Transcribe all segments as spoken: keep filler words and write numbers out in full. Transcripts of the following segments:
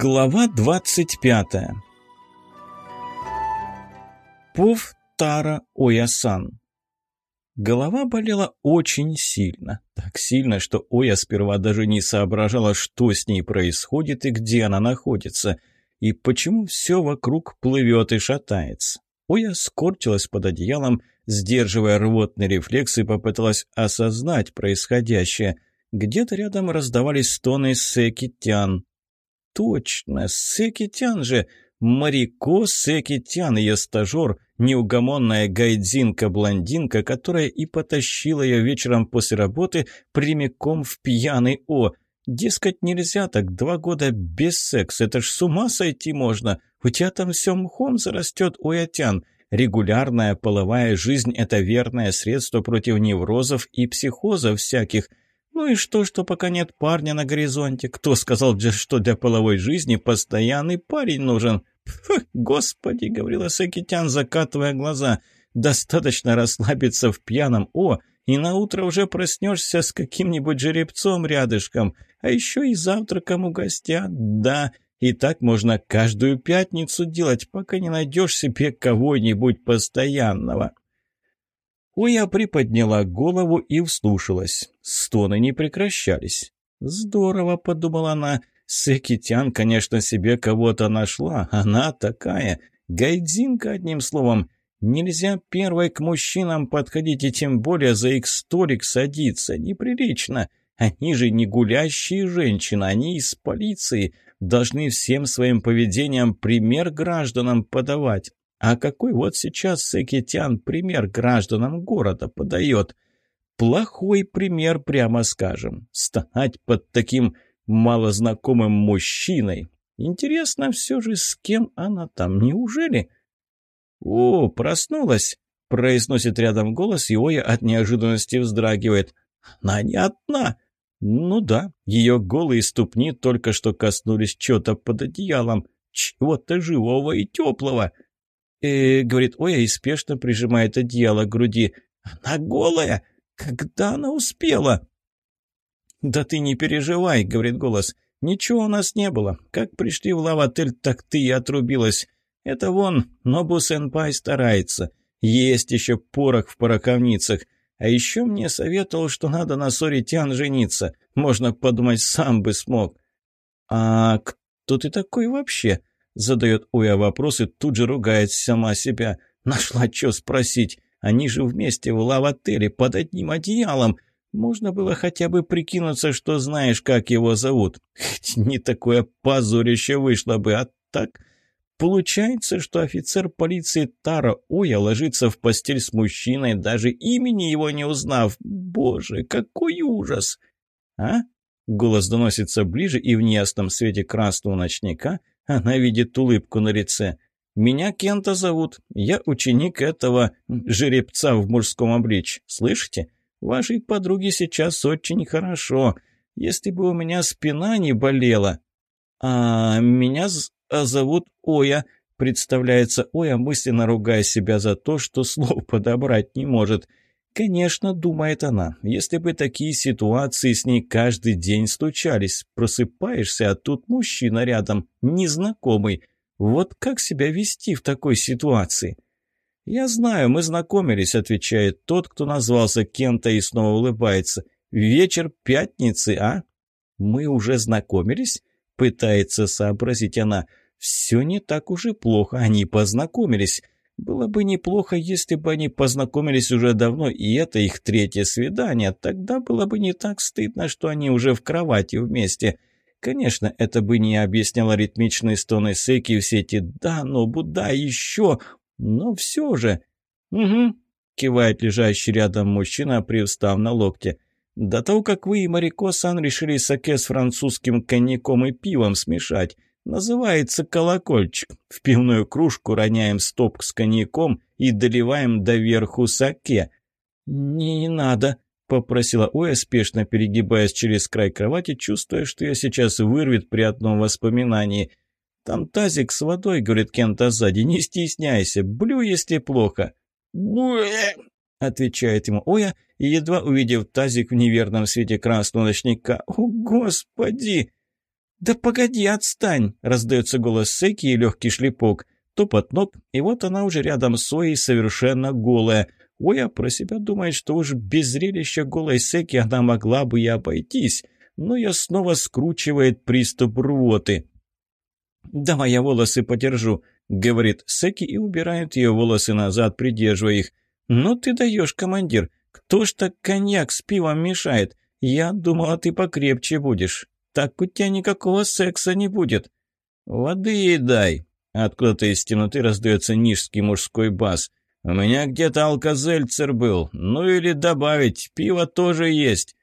Глава двадцать пятая. Пуф Тара Оя-сан. Голова болела очень сильно. Так сильно, что Оя сперва даже не соображала, что с ней происходит и где она находится, и почему все вокруг плывет и шатается. Оя скорчилась под одеялом, сдерживая рвотный рефлекс, и попыталась осознать происходящее. Где-то рядом раздавались стоны Сэки-тян. Точно, Сэки-тян же! Марико Сэки-тян, ее стажер, неугомонная гайдзинка-блондинка, которая и потащила ее вечером после работы прямиком в пьяный О. Дескать, нельзя так, два года без секса, это ж с ума сойти можно. У тебя там все мхом зарастет, Оя-тян. Регулярная половая жизнь – это верное средство против неврозов и психозов всяких. Ну и что, что пока нет парня на горизонте? Кто сказал, что для половой жизни постоянный парень нужен? Фу, господи, говорила Сэки-тян, закатывая глаза. Достаточно расслабиться в пьяном О, и наутро уже проснешься с каким-нибудь жеребцом рядышком. А еще и завтраком угостят, да. И так можно каждую пятницу делать, пока не найдешь себе кого-нибудь постоянного. Оя приподняла голову и вслушалась. Стоны не прекращались. «Здорово», — подумала она. «Сэки-тян, конечно, себе кого-то нашла. Она такая. Гайдзинка, одним словом. Нельзя первой к мужчинам подходить и тем более за их столик садиться. Неприлично. Они же не гулящие женщины, они из полиции. Должны всем своим поведением пример гражданам подавать. А какой вот сейчас Сэки-тян пример гражданам города подает? Плохой пример, прямо скажем. Стонать под таким малознакомым мужчиной. Интересно все же, с кем она там, неужели? «О, проснулась!» – произносит рядом голос, и Оя от неожиданности вздрагивает. «Она не одна!» «Ну да, ее голые ступни только что коснулись чего-то под одеялом, чего-то живого и теплого». «Э, — говорит Оя и спешно прижимает одеяло к груди. — Она голая! Когда она успела?» «Да ты не переживай, — говорит голос. — Ничего у нас не было. Как пришли в лав-отель, так ты и отрубилась. Это вон, Нобу-сенпай старается. Есть еще порох в пороховницах. А еще мне советовал, что надо на Сори-тян жениться. Можно подумать, сам бы смог». «А кто ты такой вообще?» Задает Оя вопрос и тут же ругает сама себя. Нашла что спросить. Они же вместе в лав-отеле под одним одеялом. Можно было хотя бы прикинуться, что знаешь, как его зовут. Хоть не такое позорище вышло бы, а так... Получается, что офицер полиции Тара Оя ложится в постель с мужчиной, даже имени его не узнав. Боже, какой ужас! А? Голос доносится ближе, и в неясном свете красного ночника она видит улыбку на лице. «Меня Кента зовут. Я ученик этого жеребца в мужском обличье. Слышите? Вашей подруге сейчас очень хорошо. Если бы у меня спина не болела...» «А меня зовут Оя», — представляется Оя, мысленно ругая себя за то, что слов подобрать не может. «Конечно, — думает она, — если бы такие ситуации с ней каждый день случались, просыпаешься, а тут мужчина рядом, незнакомый. Вот как себя вести в такой ситуации?» «Я знаю, мы знакомились», — отвечает тот, кто назвался Кента, и снова улыбается. «Вечер пятницы, а?» «Мы уже знакомились?» — пытается сообразить она. «Все не так уж и плохо, они познакомились». Было бы неплохо, если бы они познакомились уже давно, и это их третье свидание. Тогда было бы не так стыдно, что они уже в кровати вместе. Конечно, это бы не объясняло ритмичные стоны Сэки и все эти «да, но Будда еще», но все же... «Угу», — кивает лежащий рядом мужчина, привстав на локте. «До того, как вы и Марико-сан решили саке с французским коньяком и пивом смешать. Называется колокольчик. В пивную кружку роняем стопку с коньяком и доливаем доверху саке». «Не надо», — попросила Оя, спешно перегибаясь через край кровати, чувствуя, что ее сейчас вырвет при одном воспоминании. «Там тазик с водой», — говорит Кента сзади, — «не стесняйся, блю, если плохо». «Буэ», — отвечает ему Оя, и, едва увидев тазик в неверном свете красного ночника: «О, Господи!» «Да погоди, отстань!» – раздается голос Секи и легкий шлепок. Топот ног, и вот она уже рядом с Оей совершенно голая. Оя про себя думает, что уж без зрелища голой Секи она могла бы и обойтись, но ее снова скручивает приступ рвоты. «Давай я волосы подержу», — говорит Секи и убирает ее волосы назад, придерживая их. «Ну ты даешь, командир, кто ж так коньяк с пивом мешает? Я думала, ты покрепче будешь. Так у тебя никакого секса не будет». «Воды ей дай», — откуда-то из темноты раздается низкий мужской бас. «У меня где-то алкозельцер был, ну или добавить, пиво тоже есть».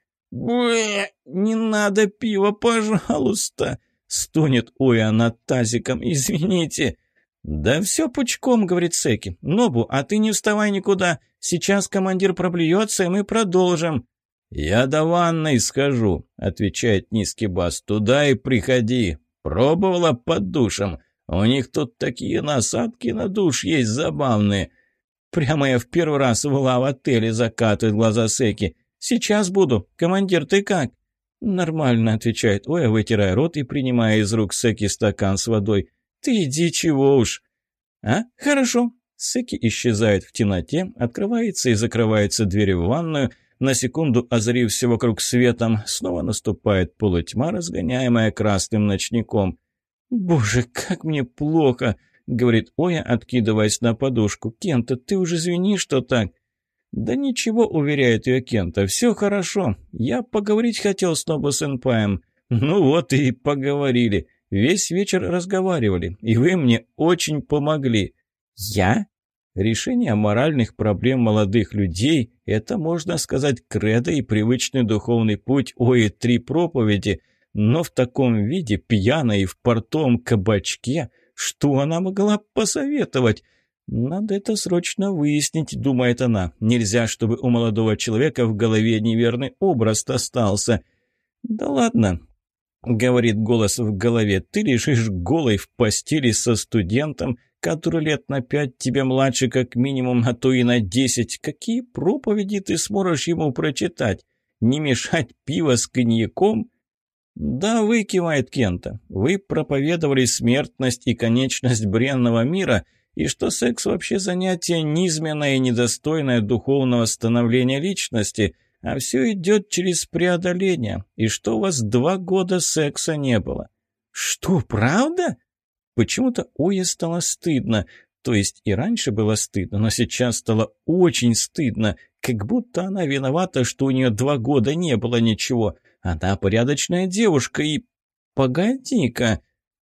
«Бэ, не надо пива, пожалуйста», — стонет Оя над тазиком, «извините». «Да все пучком», — говорит Секи. «Нобу, а ты не вставай никуда. Сейчас командир проблюется, и мы продолжим». «Я до ванной схожу», — отвечает низкий бас. «Туда и приходи. Пробовала под душем. У них тут такие насадки на душ есть забавные». «Прямо я в первый раз была в отеле», — закатывает глаза Секи. «Сейчас буду. Командир, ты как?» «Нормально», — отвечает Оя, вытирая рот и принимая из рук Секи стакан с водой. «Ты иди, чего уж». «А, хорошо». Секи исчезает в темноте, открывается и закрывается дверь в ванную, на секунду озарив все вокруг светом, снова наступает полутьма, разгоняемая красным ночником. «Боже, как мне плохо!» — говорит Оя, откидываясь на подушку. «Кента, ты уже извини, что так?» «Да ничего», — уверяет ее Кента, — «все хорошо. Я поговорить хотел с Нобу-сэнпаем». «Ну вот и поговорили. Весь вечер разговаривали, и вы мне очень помогли». «Я?» Решение моральных проблем молодых людей – это, можно сказать, кредо и привычный духовный путь Ои три проповеди. Но в таком виде, пьяной и в портовом кабачке, что она могла посоветовать? «Надо это срочно выяснить», – думает она. «Нельзя, чтобы у молодого человека в голове неверный образ остался». «Да ладно», – говорит голос в голове, – «ты лежишь голой в постели со студентом, который лет на пять тебе младше как минимум, а то и на десять. Какие проповеди ты сможешь ему прочитать? Не мешать пиво с коньяком?» «Да, вы», — кивает Кента, — «вы проповедовали смертность и конечность бренного мира, и что секс вообще занятие низменное и недостойное духовного становления личности, а все идет через преодоление, и что у вас два года секса не было». «Что, правда?» Почему-то Ое стало стыдно. То есть и раньше было стыдно, но сейчас стало очень стыдно. Как будто она виновата, что у нее два года не было ничего. Она порядочная девушка и... Погоди-ка.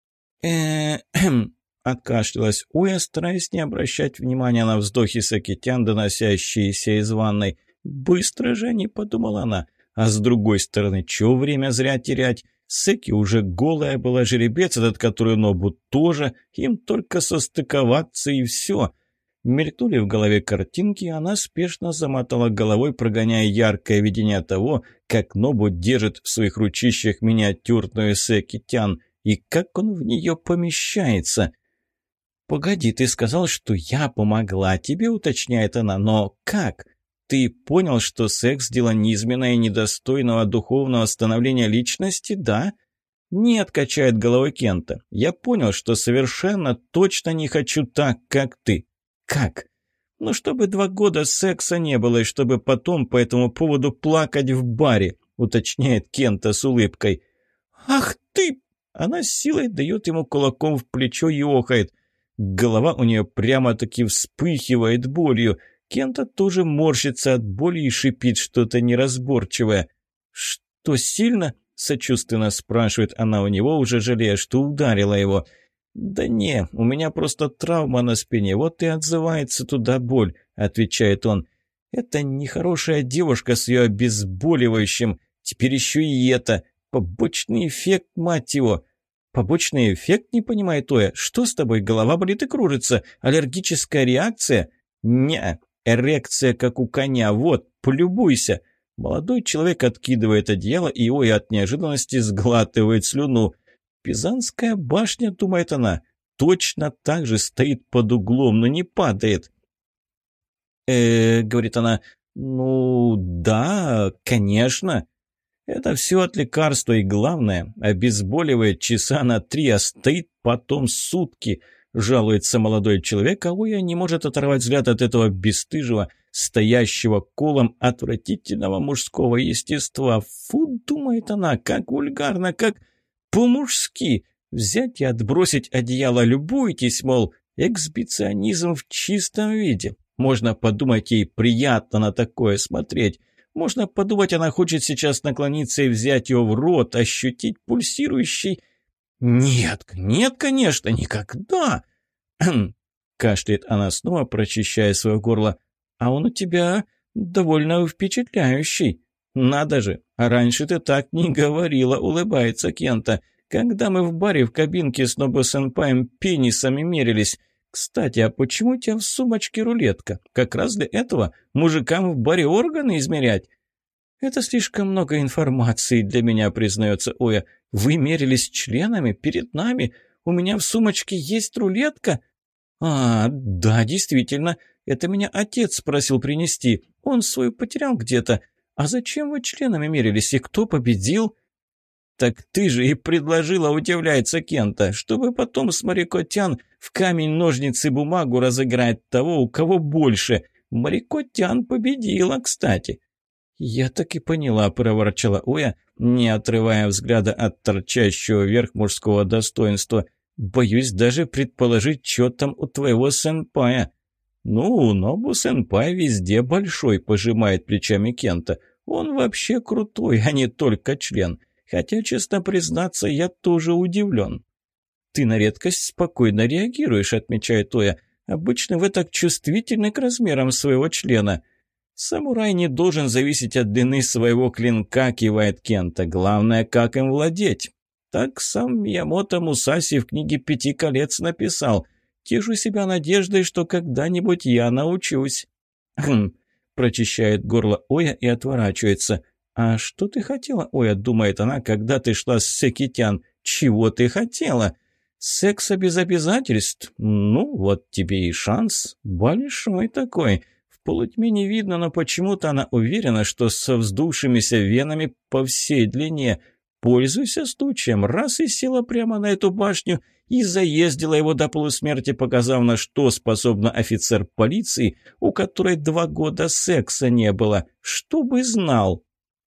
Э-э-эм... Откашлялась Ое, стараясь не обращать внимания на вздохи Сакитян, доносящиеся из ванной. «Быстро же не», — подумала она. А с другой стороны, чего время зря терять? Секи уже голая была, жеребец этот, который Нобу тоже, им только состыковаться и все. Мелькнули в голове картинки, и она спешно замотала головой, прогоняя яркое видение того, как Нобу держит в своих ручищах миниатюрную Секи-тян, и как он в нее помещается. «Погоди, ты сказал, что я помогла тебе», — уточняет она, — «но как? Ты понял, что секс – дело низменное и недостойного духовного становления личности, да?» «Нет», – качает головой Кента. «Я понял, что совершенно точно не хочу так, как ты». «Как?» «Ну, чтобы два года секса не было, и чтобы потом по этому поводу плакать в баре», – уточняет Кента с улыбкой. «Ах ты!» Она с силой дает ему кулаком в плечо и охает. Голова у нее прямо-таки вспыхивает болью. Кента тоже морщится от боли и шипит что-то неразборчивое. «Что, сильно?» – сочувственно спрашивает она у него, уже жалея, что ударила его. «Да не, у меня просто травма на спине, вот и отзывается туда боль», – отвечает он. «Это нехорошая девушка с ее обезболивающим, теперь еще и это, побочный эффект, мать его». «Побочный эффект?» – не понимает Оя. «Что с тобой, голова болит и кружится? Аллергическая реакция?» «Не, эрекция, как у коня, вот, полюбуйся». Молодой человек откидывает одеяло, и Оя от неожиданности сглатывает слюну. «Пизанская башня», — думает она, — точно так же стоит под углом, но не падает. э говорит она, — «ну, да, конечно». Это все от лекарства, и главное, обезболивает часа на три, а стоит потом сутки. Жалуется молодой человек, а Оя не может оторвать взгляд от этого бесстыжего, стоящего колом отвратительного мужского естества. Фу, думает она, как вульгарно, как по-мужски. Взять и отбросить одеяло, любуйтесь, мол, эксбиционизм в чистом виде. Можно подумать, ей приятно на такое смотреть. Можно подумать, она хочет сейчас наклониться и взять его в рот, ощутить пульсирующий... «Нет, нет, конечно, никогда!» Кашляет она снова, прочищая свое горло. «А он у тебя довольно впечатляющий. Надо же, а раньше ты так не говорила», — улыбается Кента. «Когда мы в баре в кабинке с Нобу-сенпаем пенисами мерились. Кстати, а почему у тебя в сумочке рулетка? Как раз для этого мужикам в баре органы измерять?» «Это слишком много информации для меня», — признается Оя. «Вы мерились членами перед нами? У меня в сумочке есть рулетка?» «А, да, действительно. Это меня отец просил принести. Он свою потерял где-то. А зачем вы членами мерились, и кто победил?» «Так ты же и предложила», — удивляется Кента, «чтобы потом с Марикотян в камень, ножницы, бумагу разыграть того, у кого больше. Марикотян победила, кстати». «Я так и поняла», — проворчала Оя, не отрывая взгляда от торчащего вверх мужского достоинства. «Боюсь даже предположить, что там у твоего сенпая». «Ну, Нобу-сенпай везде большой», — пожимает плечами Кента. «Он вообще крутой, а не только член. Хотя, честно признаться, я тоже удивлен». «Ты на редкость спокойно реагируешь», — отмечает Оя. «Обычно вы так чувствительны к размерам своего члена». «Самурай не должен зависеть от длины своего клинка», — кивает Кента. «Главное, как им владеть». Так сам Миямото Мусаси в книге «Пяти колец» написал. «Тешу себя надеждой, что когда-нибудь я научусь». «Хм», — прочищает горло Оя и отворачивается. «А что ты хотела, Оя?» — думает она, когда ты шла с Секитян. «Чего ты хотела?» «Секса без обязательств? Ну, вот тебе и шанс. Большой такой». В полутьме не видно, но почему-то она уверена, что со вздувшимися венами по всей длине. Пользуйся случаем, раз и села прямо на эту башню и заездила его до полусмерти, показав, на что способна офицер полиции, у которой два года секса не было. Чтобы знал.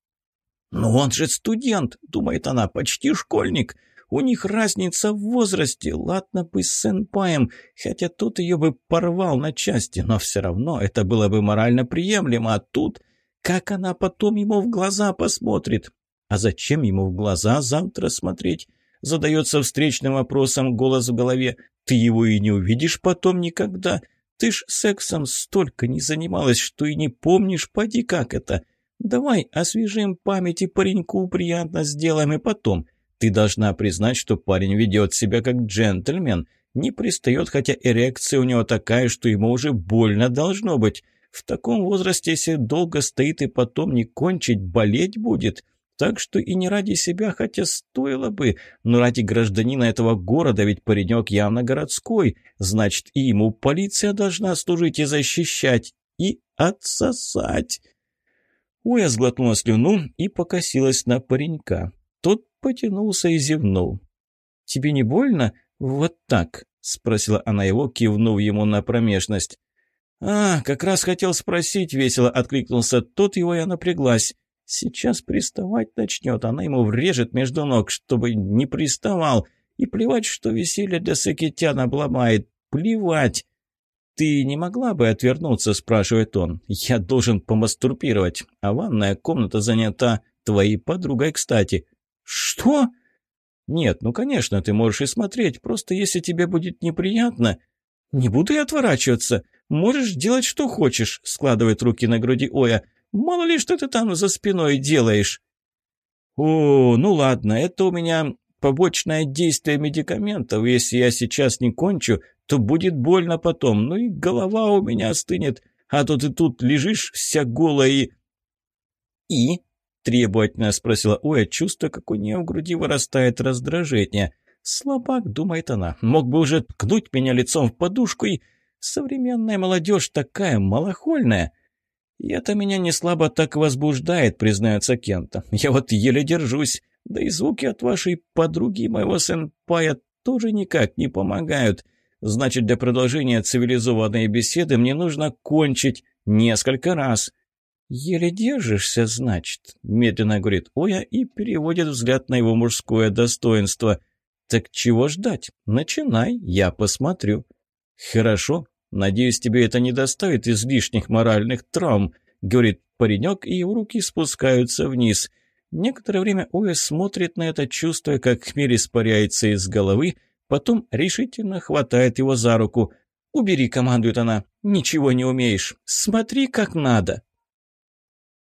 «Но он же студент», — думает она, — «почти школьник. У них разница в возрасте, ладно бы с сенпаем, хотя тот ее бы порвал на части, но все равно это было бы морально приемлемо, а тут как она потом ему в глаза посмотрит? А зачем ему в глаза завтра смотреть?» Задается встречным вопросом голос в голове. «Ты его и не увидишь потом никогда. Ты ж сексом столько не занималась, что и не помнишь, поди как это. Давай освежим память и пареньку приятно сделаем, и потом. Ты должна признать, что парень ведет себя как джентльмен, не пристает, хотя эрекция у него такая, что ему уже больно должно быть. В таком возрасте, если долго стоит и потом не кончить, болеть будет. Так что и не ради себя, хотя стоило бы, но ради гражданина этого города, ведь паренек явно городской, значит, и ему полиция должна служить и защищать, и отсосать». Оя сглотнула слюну и покосилась на паренька. Тот потянулся и зевнул. «Тебе не больно? Вот так?» — спросила она его, кивнув ему на промежность. «А, как раз хотел спросить», — весело откликнулся тот, его я напряглась. «Сейчас приставать начнет, она ему врежет между ног, чтобы не приставал. И плевать, что веселье для Сакитян обломает. Плевать!» «Ты не могла бы отвернуться?» — спрашивает он. «Я должен помастурбировать, а ванная комната занята твоей подругой, кстати». «Что?» «Нет, ну, конечно, ты можешь и смотреть, просто если тебе будет неприятно...» «Не буду я отворачиваться. Можешь делать, что хочешь», — складывает руки на груди Оя. «Мало ли, что ты там за спиной делаешь». «О, ну ладно, это у меня побочное действие медикаментов. Если я сейчас не кончу, то будет больно потом. Ну и голова у меня остынет. А то ты тут лежишь вся голая и...» «И?» — требовательно спросила Оя, чувствуя, как у нее в груди вырастает раздражение. «Слабак», — думает она, — «мог бы уже ткнуть меня лицом в подушку и...» Современная молодежь такая малохольная. И это меня не слабо так возбуждает, признается Кента. Я вот еле держусь. Да и звуки от вашей подруги и моего сенпая тоже никак не помогают. Значит, для продолжения цивилизованной беседы мне нужно кончить несколько раз. «Еле держишься, значит», — медленно говорит Оя и переводит взгляд на его мужское достоинство. «Так чего ждать? Начинай, я посмотрю». «Хорошо. Надеюсь, тебе это не доставит излишних моральных травм», — говорит паренек, и его руки спускаются вниз. Некоторое время Оя смотрит на это, чувствуя, как хмель испаряется из головы, потом решительно хватает его за руку. «Убери», — командует она, — «ничего не умеешь. Смотри, как надо».